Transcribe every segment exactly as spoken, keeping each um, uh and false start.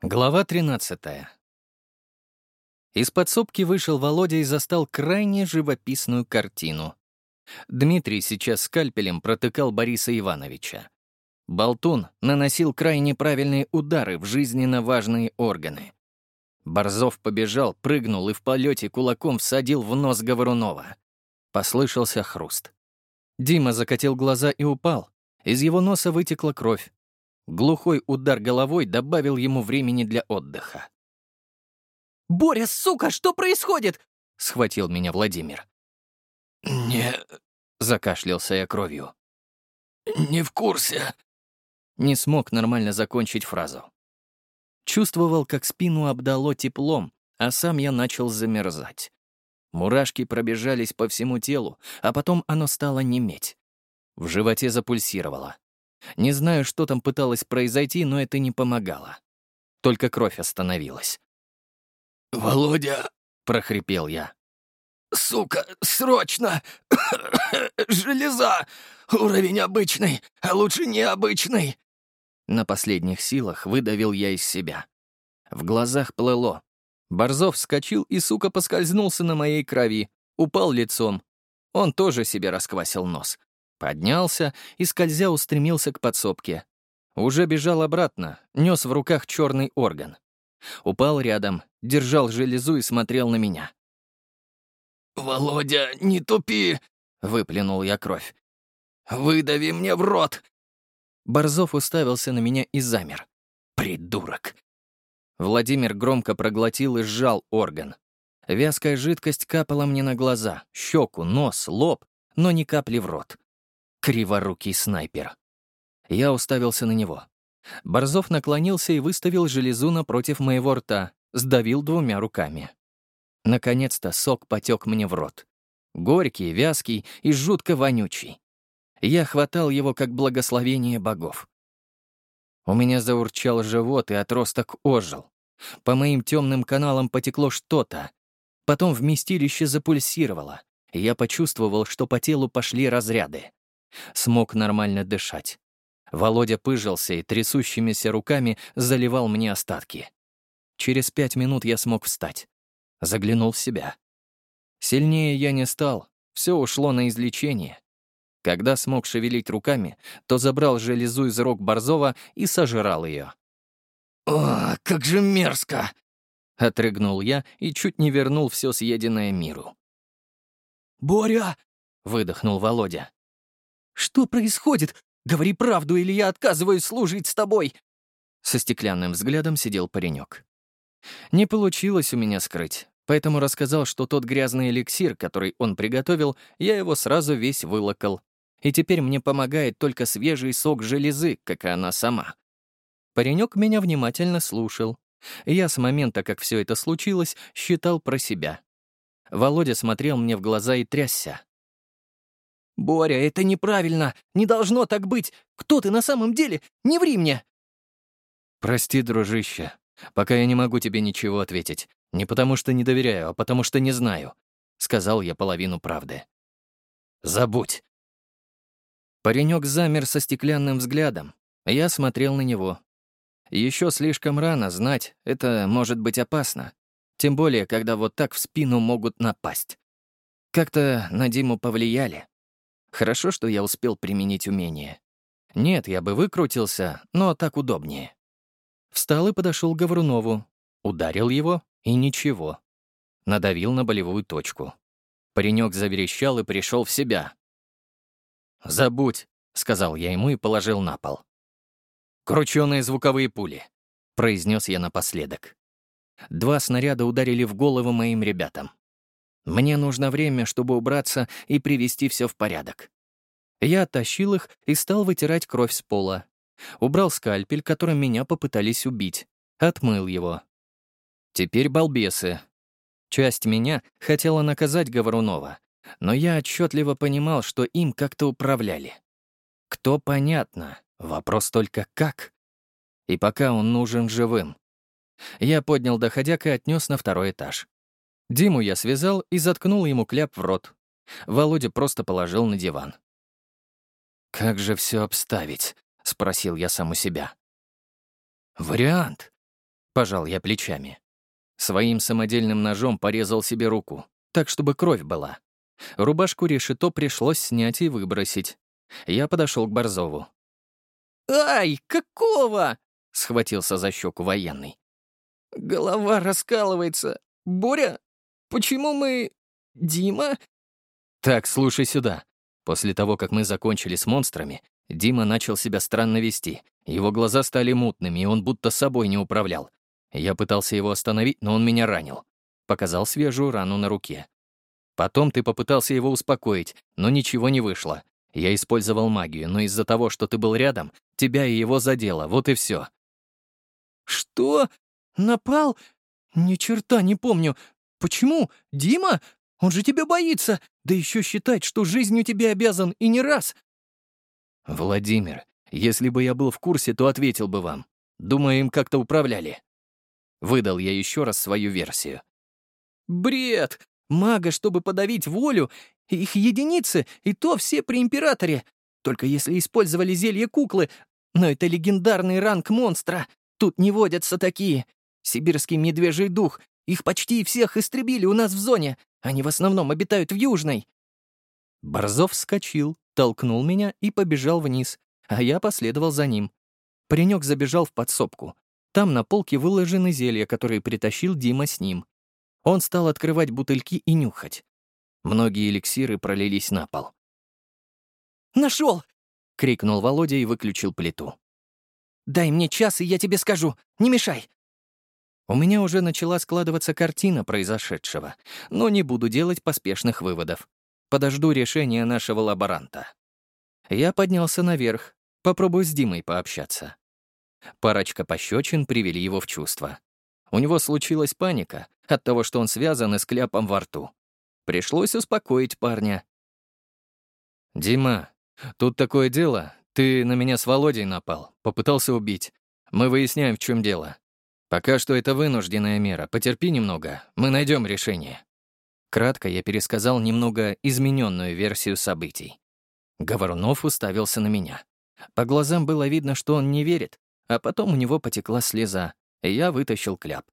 Глава тринадцатая. Из подсобки вышел Володя и застал крайне живописную картину. Дмитрий сейчас скальпелем протыкал Бориса Ивановича. Болтун наносил крайне правильные удары в жизненно важные органы. Борзов побежал, прыгнул и в полете кулаком всадил в нос Говорунова. Послышался хруст. Дима закатил глаза и упал. Из его носа вытекла кровь. Глухой удар головой добавил ему времени для отдыха. «Боря, сука, что происходит?» — схватил меня Владимир. «Не...» — закашлялся я кровью. «Не в курсе». Не смог нормально закончить фразу. Чувствовал, как спину обдало теплом, а сам я начал замерзать. Мурашки пробежались по всему телу, а потом оно стало неметь. В животе запульсировало. Не знаю, что там пыталось произойти, но это не помогало. Только кровь остановилась. «Володя!» — прохрипел я. «Сука, срочно! Железа! Уровень обычный, а лучше необычный!» На последних силах выдавил я из себя. В глазах плыло. Борзов вскочил и, сука, поскользнулся на моей крови, упал лицом. Он тоже себе расквасил нос. Поднялся и, скользя, устремился к подсобке. Уже бежал обратно, нес в руках черный орган. Упал рядом, держал железу и смотрел на меня. «Володя, не тупи!» — выплюнул я кровь. «Выдави мне в рот!» Борзов уставился на меня и замер. Придурок. Владимир громко проглотил и сжал орган. Вязкая жидкость капала мне на глаза, щеку, нос, лоб, но ни капли в рот. Криворукий снайпер. Я уставился на него. Борзов наклонился и выставил железу напротив моего рта, сдавил двумя руками. Наконец-то сок потек мне в рот. Горький, вязкий и жутко вонючий. Я хватал его как благословение богов. У меня заурчал живот, и отросток ожил. По моим темным каналам потекло что-то. Потом вместилище запульсировало, и я почувствовал, что по телу пошли разряды. Смог нормально дышать. Володя пыжился и трясущимися руками заливал мне остатки. Через пять минут я смог встать. Заглянул в себя. Сильнее я не стал, все ушло на излечение. Когда смог шевелить руками, то забрал железу из рук Борзова и сожрал ее. «О, как же мерзко!» — отрыгнул я и чуть не вернул все съеденное миру. «Боря!» — выдохнул Володя. «Что происходит? Говори правду, или я отказываюсь служить с тобой!» Со стеклянным взглядом сидел паренек. Не получилось у меня скрыть, поэтому рассказал, что тот грязный эликсир, который он приготовил, я его сразу весь вылокал. И теперь мне помогает только свежий сок железы, как и она сама. Паренек меня внимательно слушал. Я с момента, как все это случилось, считал про себя. Володя смотрел мне в глаза и трясся. «Боря, это неправильно! Не должно так быть! Кто ты на самом деле? Не ври мне!» «Прости, дружище, пока я не могу тебе ничего ответить. Не потому что не доверяю, а потому что не знаю», — сказал я половину правды. «Забудь». Паренек замер со стеклянным взглядом. Я смотрел на него. Еще слишком рано знать, это может быть опасно. Тем более, когда вот так в спину могут напасть. Как-то на Диму повлияли. Хорошо, что я успел применить умение. Нет, я бы выкрутился, но так удобнее. Встал и подошел к Говорунову. Ударил его, и ничего. Надавил на болевую точку. Паренек заверещал и пришел в себя. «Забудь», — сказал я ему и положил на пол. «Крученые звуковые пули», — произнес я напоследок. Два снаряда ударили в голову моим ребятам. Мне нужно время, чтобы убраться и привести все в порядок. Я оттащил их и стал вытирать кровь с пола. Убрал скальпель, которым меня попытались убить. Отмыл его. Теперь балбесы. Часть меня хотела наказать Говорунова, но я отчетливо понимал, что им как-то управляли. Кто — понятно, вопрос только как. И пока он нужен живым. Я поднял доходяк и отнес на второй этаж. Диму я связал и заткнул ему кляп в рот. Володя просто положил на диван. «Как же все обставить?» — спросил я сам у себя. «Вариант. Пожал я плечами. Своим самодельным ножом порезал себе руку, так, чтобы кровь была. Рубашку решето пришлось снять и выбросить. Я подошел к Борзову. «Ай, какого?» — Схватился за щеку военный. «Голова раскалывается. Боря, почему мы... Дима?» Так, слушай сюда. После того, как мы закончили с монстрами, Дима начал себя странно вести. Его глаза стали мутными, и он будто собой не управлял. Я пытался его остановить, но он меня ранил. Показал свежую рану на руке. Потом ты попытался его успокоить, но ничего не вышло. Я использовал магию, но из-за того, что ты был рядом, тебя и его задело, вот и все. «Что? Напал? Ни черта не помню. Почему? Дима? Он же тебя боится. Да еще считает, что жизнью тебе обязан и не раз». Владимир, если бы я был в курсе, то ответил бы вам. Думаю, им как-то управляли. Выдал я еще раз свою версию. «Бред! Мага, чтобы подавить волю, их единицы, и то все при императоре. Только если использовали зелье куклы, но это легендарный ранг монстра. Тут не водятся такие. Сибирский медвежий дух, их почти всех истребили у нас в зоне. Они в основном обитают в Южной». Борзов вскочил, толкнул меня и побежал вниз, а я последовал за ним. Паренек забежал в подсобку. Там на полке выложены зелья, которые притащил Дима с ним. Он стал открывать бутыльки и нюхать. Многие эликсиры пролились на пол. «Нашел!» — крикнул Володя и выключил плиту. «Дай мне час, и я тебе скажу. Не мешай!» У меня уже начала складываться картина произошедшего, но не буду делать поспешных выводов. Подожду решения нашего лаборанта. Я поднялся наверх, попробую с Димой пообщаться. Парочка пощечин привели его в чувство. У него случилась паника от того, что он связан и с кляпом во рту. Пришлось успокоить парня. «Дима, тут такое дело. Ты на меня с Володей напал, попытался убить. Мы выясняем, в чем дело. Пока что это вынужденная мера. Потерпи немного, мы найдем решение». Кратко я пересказал немного измененную версию событий. Говорунов уставился на меня. По глазам было видно, что он не верит, а потом у него потекла слеза, и я вытащил кляп.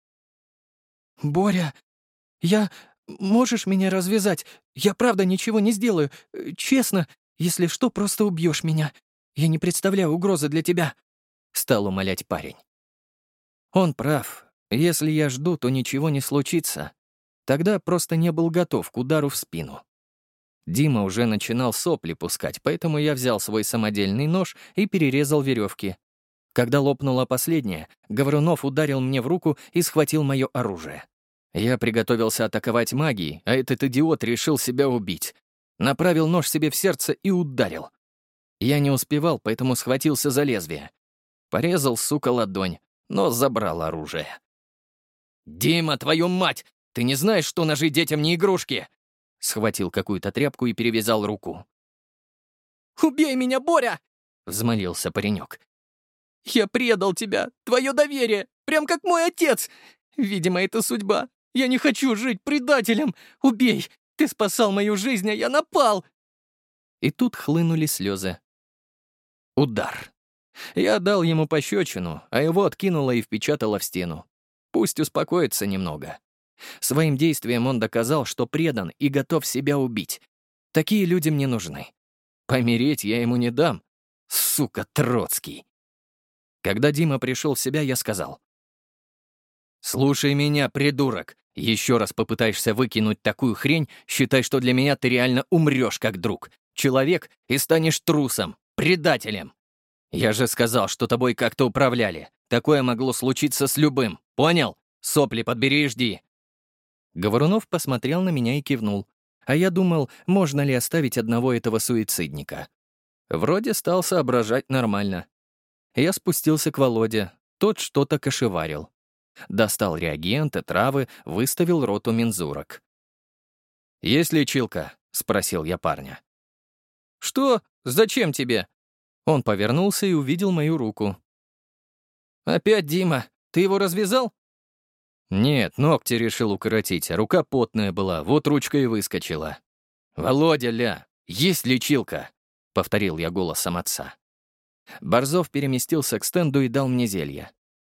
«Боря, я... Можешь меня развязать? Я правда ничего не сделаю. Честно, если что, просто убьешь меня. Я не представляю угрозы для тебя», — стал умолять парень. Он прав. Если я жду, то ничего не случится. Тогда просто не был готов к удару в спину. Дима уже начинал сопли пускать, поэтому я взял свой самодельный нож и перерезал веревки. Когда лопнула последняя, Говорунов ударил мне в руку и схватил мое оружие. Я приготовился атаковать магией, а этот идиот решил себя убить. Направил нож себе в сердце и ударил. Я не успевал, поэтому схватился за лезвие. Порезал, сука, ладонь, но забрал оружие. «Дима, твою мать! Ты не знаешь, что ножи детям не игрушки?» Схватил какую-то тряпку и перевязал руку. «Убей меня, Боря!» — взмолился паренек. «Я предал тебя, твое доверие, прям как мой отец. Видимо, это судьба. Я не хочу жить предателем. Убей! Ты спасал мою жизнь, а я напал!» И тут хлынули слезы. Удар. Я дал ему пощечину, а его откинуло и впечатало в стену. Пусть успокоится немного. Своим действием он доказал, что предан и готов себя убить. Такие люди мне нужны. Помереть я ему не дам. Сука, Троцкий. Когда Дима пришел в себя, я сказал: «Слушай меня, придурок. Еще раз попытаешься выкинуть такую хрень, считай, что для меня ты реально умрешь как друг. Человек, и станешь трусом, предателем. Я же сказал, что тобой как-то управляли. Такое могло случиться с любым. Понял? Сопли подбери и жди». Говорунов посмотрел на меня и кивнул. А я думал, можно ли оставить одного этого суицидника. Вроде стал соображать нормально. Я спустился к Володе. Тот что-то кошеварил. Достал реагенты, травы, выставил роту мензурок. «Есть лечилка?» — спросил я парня. «Что? Зачем тебе?» Он повернулся и увидел мою руку. «Опять Дима? Ты его развязал?» «Нет, ногти решил укоротить, а рука потная была, вот ручка и выскочила». «Володя, ля, есть лечилка!» — повторил я голосом отца. Борзов переместился к стенду и дал мне зелье.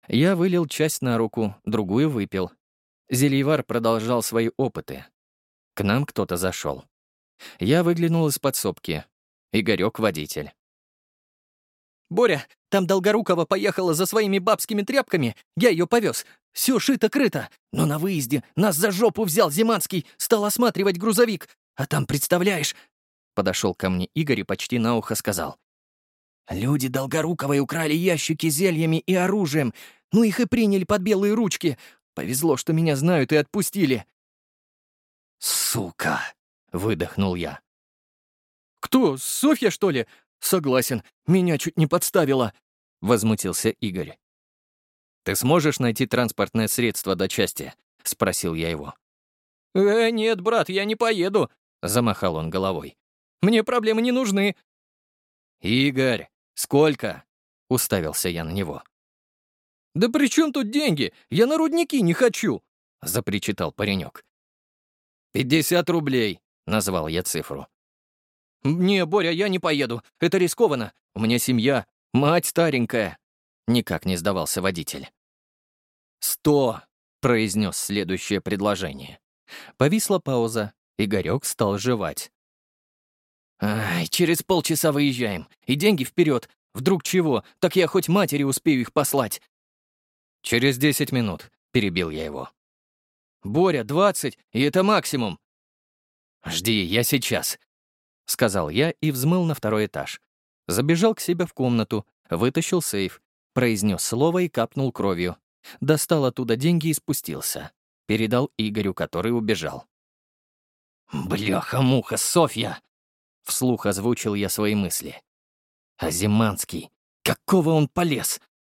Я вылил часть на руку, другую выпил. Зельевар продолжал свои опыты. К нам кто-то зашел. Я выглянул из подсобки. Игорёк — водитель. «Боря, там Долгорукова поехала за своими бабскими тряпками, я ее повез. Все шито-крыто, но на выезде нас за жопу взял Зиманский, стал осматривать грузовик. А там, представляешь...» Подошел ко мне Игорь и почти на ухо сказал. «Люди Долгоруковой украли ящики с зельями и оружием. Ну их и приняли под белые ручки. Повезло, что меня знают и отпустили». «Сука!» — выдохнул я. «Кто, Софья, что ли? Согласен, меня чуть не подставила», — возмутился Игорь. «Ты сможешь найти транспортное средство до части?» — спросил я его. «Э, нет, брат, я не поеду», — замахал он головой. «Мне проблемы не нужны». «Игорь, сколько?» — уставился я на него. «Да при чем тут деньги? Я на рудники не хочу», — запричитал паренек. «Пятьдесят рублей», — назвал я цифру. «Не, Боря, я не поеду. Это рискованно. У меня семья, мать старенькая». Никак не сдавался водитель. «Сто!» — произнес следующее предложение. Повисла пауза. Игорек стал жевать. «Ай, через полчаса выезжаем. И деньги вперед. Вдруг чего, так я хоть матери успею их послать». «Через десять минут», — перебил я его. «Боря, двадцать, и это максимум». «Жди, я сейчас», — сказал я и взмыл на второй этаж. Забежал к себе в комнату, вытащил сейф, произнес слово и капнул кровью. Достал оттуда деньги и спустился. Передал Игорю, который убежал. «Бляха-муха, Софья!» — вслух озвучил я свои мысли. «А Зиманский? Какого он полез?»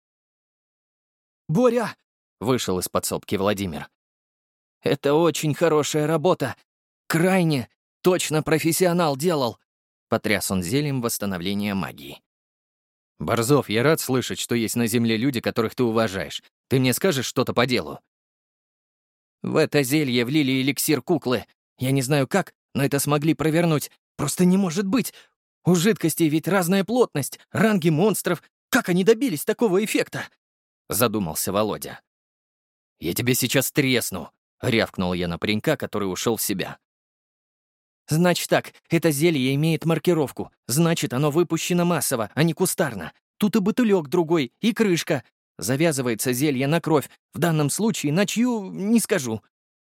«Боря!» — вышел из подсобки Владимир. «Это очень хорошая работа. Крайне. Точно профессионал делал», — потряс он зельем восстановления магии. «Борзов, я рад слышать, что есть на Земле люди, которых ты уважаешь. Ты мне скажешь что-то по делу?» «В это зелье влили эликсир куклы. Я не знаю как, но это смогли провернуть. Просто не может быть. У жидкости ведь разная плотность, ранги монстров. Как они добились такого эффекта?» — задумался Володя. «Я тебе сейчас тресну», — рявкнул я на паренька, который ушел в себя. «Значит так, это зелье имеет маркировку. Значит, оно выпущено массово, а не кустарно. Тут и бутылек другой, и крышка. Завязывается зелье на кровь. В данном случае на чью — не скажу».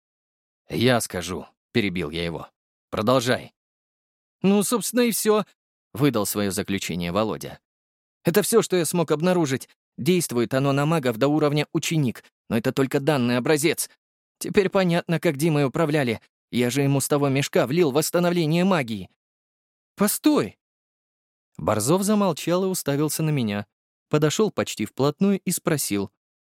«Я скажу», — перебил я его. «Продолжай». «Ну, собственно, и все», — выдал свое заключение Володя. «Это все, что я смог обнаружить. Действует оно на магов до уровня ученик, но это только данный образец. Теперь понятно, как Димой управляли. Я же ему с того мешка влил восстановление магии». «Постой!» Борзов замолчал и уставился на меня. Подошел почти вплотную и спросил.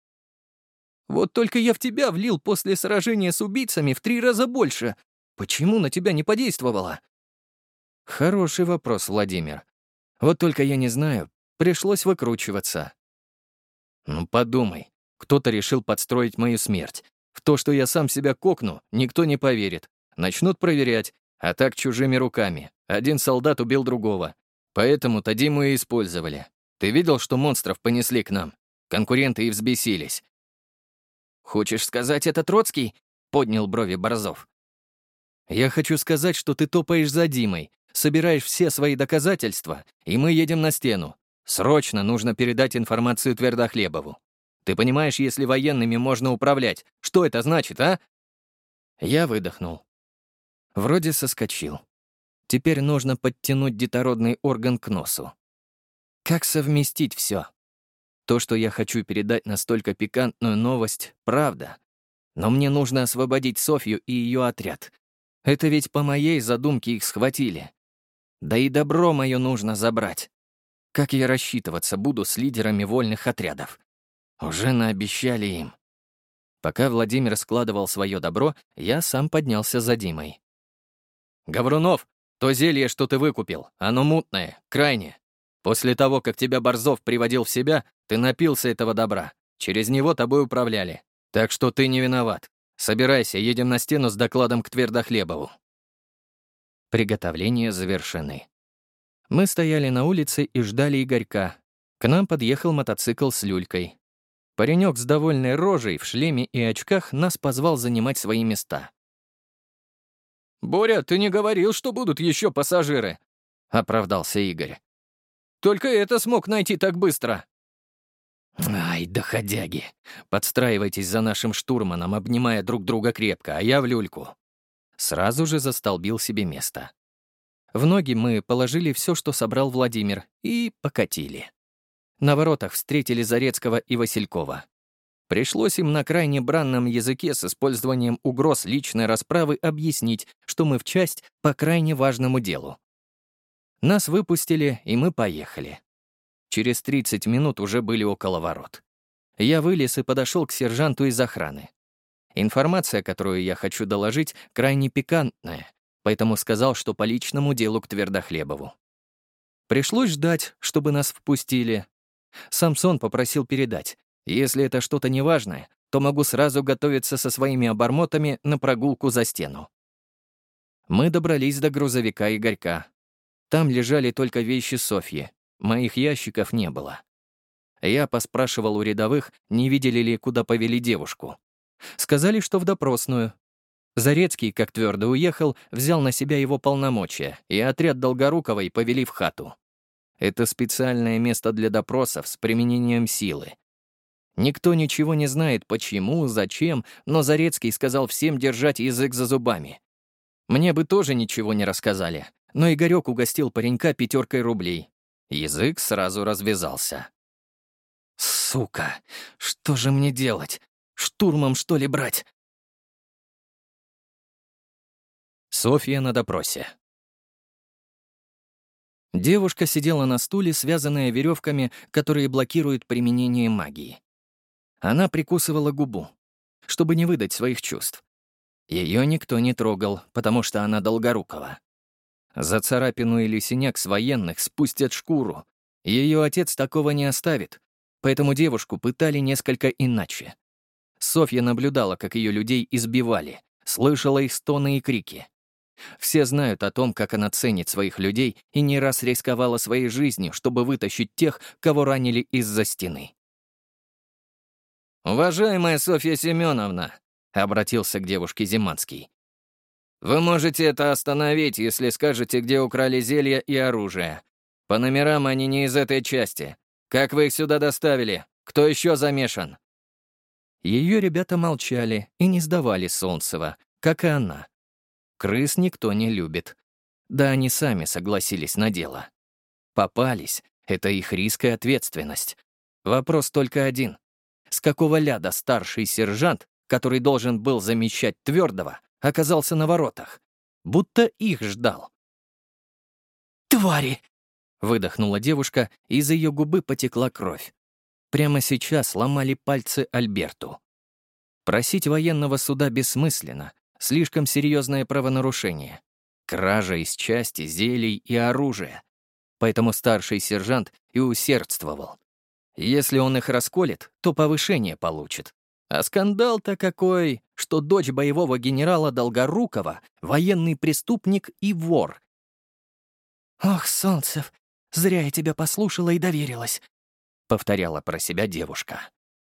«Вот только я в тебя влил после сражения с убийцами в три раза больше. Почему на тебя не подействовало?» «Хороший вопрос, Владимир. Вот только я не знаю, пришлось выкручиваться». «Ну подумай, кто-то решил подстроить мою смерть. В то, что я сам себя кокну, никто не поверит. Начнут проверять, а так чужими руками. Один солдат убил другого. Поэтому-то Диму и использовали. Ты видел, что монстров понесли к нам? Конкуренты и взбесились». «Хочешь сказать, это Троцкий?» — поднял брови Борзов. «Я хочу сказать, что ты топаешь за Димой, собираешь все свои доказательства, и мы едем на стену. Срочно нужно передать информацию Твердохлебову. Ты понимаешь, если военными можно управлять, что это значит, а?» Я выдохнул. Вроде соскочил. Теперь нужно подтянуть детородный орган к носу. Как совместить все? То, что я хочу передать настолько пикантную новость, правда. Но мне нужно освободить Софью и ее отряд. Это ведь по моей задумке их схватили. Да и добро мое нужно забрать. Как я рассчитываться буду с лидерами вольных отрядов? Уже наобещали им. Пока Владимир складывал свое добро, я сам поднялся за Димой. «Гаврунов, то зелье, что ты выкупил, оно мутное, крайне. После того, как тебя Борзов приводил в себя, ты напился этого добра. Через него тобой управляли. Так что ты не виноват. Собирайся, едем на стену с докладом к Твердохлебову». Приготовления завершены. Мы стояли на улице и ждали Игорька. К нам подъехал мотоцикл с люлькой. Паренек с довольной рожей в шлеме и очках нас позвал занимать свои места. «Боря, ты не говорил, что будут еще пассажиры?» — оправдался Игорь. «Только это смог найти так быстро». «Ай, доходяги! Подстраивайтесь за нашим штурманом, обнимая друг друга крепко, а я в люльку». Сразу же застолбил себе место. В ноги мы положили все, что собрал Владимир, и покатили. На воротах встретили Зарецкого и Василькова. Пришлось им на крайне бранном языке с использованием угроз личной расправы объяснить, что мы в часть по крайне важному делу. Нас выпустили, и мы поехали. Через тридцать минут уже были около ворот. Я вылез и подошел к сержанту из охраны. Информация, которую я хочу доложить, крайне пикантная, поэтому сказал, что по личному делу к Твердохлебову. Пришлось ждать, чтобы нас впустили. Самсон попросил передать: если это что-то неважное, то могу сразу готовиться со своими обормотами на прогулку за стену. Мы добрались до грузовика Игорька. Там лежали только вещи Софьи. Моих ящиков не было. Я поспрашивал у рядовых, не видели ли, куда повели девушку. Сказали, что в допросную. Зарецкий, как твердо уехал, взял на себя его полномочия, и отряд Долгоруковой повели в хату. Это специальное место для допросов с применением силы. Никто ничего не знает, почему, зачем, но Зарецкий сказал всем держать язык за зубами. Мне бы тоже ничего не рассказали, но Игорек угостил паренька пятеркой рублей. Язык сразу развязался. «Сука, что же мне делать? Штурмом, что ли, брать?» Софья на допросе. Девушка сидела на стуле, связанная веревками, которые блокируют применение магии. Она прикусывала губу, чтобы не выдать своих чувств. Ее никто не трогал, потому что она Долгорукова. За царапину или синяк с военных спустят шкуру. Ее отец такого не оставит, поэтому девушку пытали несколько иначе. Софья наблюдала, как ее людей избивали, слышала их стоны и крики. Все знают о том, как она ценит своих людей и не раз рисковала своей жизнью, чтобы вытащить тех, кого ранили из-за стены. «Уважаемая Софья Семеновна», — обратился к девушке Зиманский, «вы можете это остановить, если скажете, где украли зелья и оружие. По номерам они не из этой части. Как вы их сюда доставили? Кто еще замешан?» Ее ребята молчали и не сдавали Солнцева, как и она. Крыс никто не любит. Да они сами согласились на дело. Попались — это их риск и ответственность. Вопрос только один. С какого ляда старший сержант, который должен был замещать Твердого, оказался на воротах? Будто их ждал. «Твари!» — выдохнула девушка, и из ее губы потекла кровь. Прямо сейчас ломали пальцы Альберту. Просить военного суда бессмысленно. Слишком серьезное правонарушение. Кража из части, зелий и оружия. Поэтому старший сержант и усердствовал. Если он их расколет, то повышение получит. А скандал-то какой, что дочь боевого генерала Долгорукова — военный преступник и вор. «Ох, Солнцев, зря я тебя послушала и доверилась», — повторяла про себя девушка.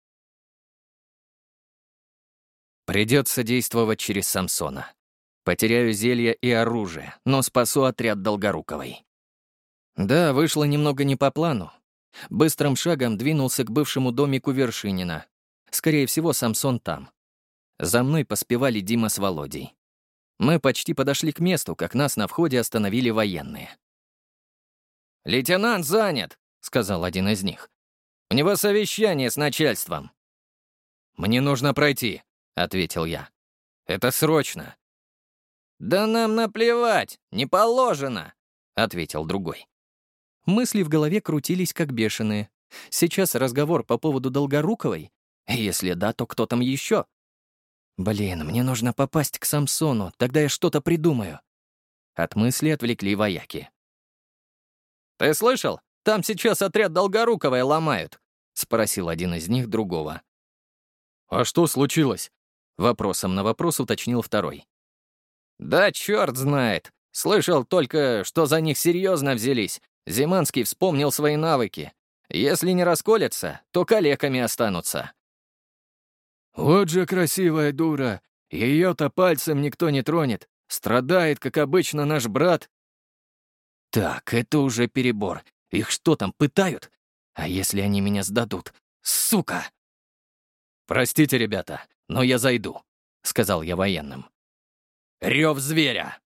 Придется действовать через Самсона. Потеряю зелье и оружие, но спасу отряд Долгоруковой. Да, вышло немного не по плану. Быстрым шагом двинулся к бывшему домику Вершинина. Скорее всего, Самсон там. За мной поспевали Дима с Володей. Мы почти подошли к месту, как нас на входе остановили военные. «Лейтенант занят», — сказал один из них. «У него совещание с начальством». «Мне нужно пройти», — ответил я. «Это срочно». «Да нам наплевать, не положено», — ответил другой. Мысли в голове крутились как бешеные. Сейчас разговор по поводу Долгоруковой? Если да, то кто там еще? Блин, мне нужно попасть к Самсону, тогда я что-то придумаю. От мысли отвлекли вояки. «Ты слышал? Там сейчас отряд Долгоруковой ломают», — спросил один из них другого. «А что случилось?» — вопросом на вопрос уточнил второй. «Да черт знает. Слышал только, что за них серьезно взялись. Зиманский вспомнил свои навыки. Если не расколятся, то калеками останутся». Вот же красивая дура. Ее-то пальцем никто не тронет. Страдает, как обычно, наш брат. Так, это уже перебор. Их что там, пытают? А если они меня сдадут? Сука! «Простите, ребята, но я зайду», — сказал я военным. Рев зверя!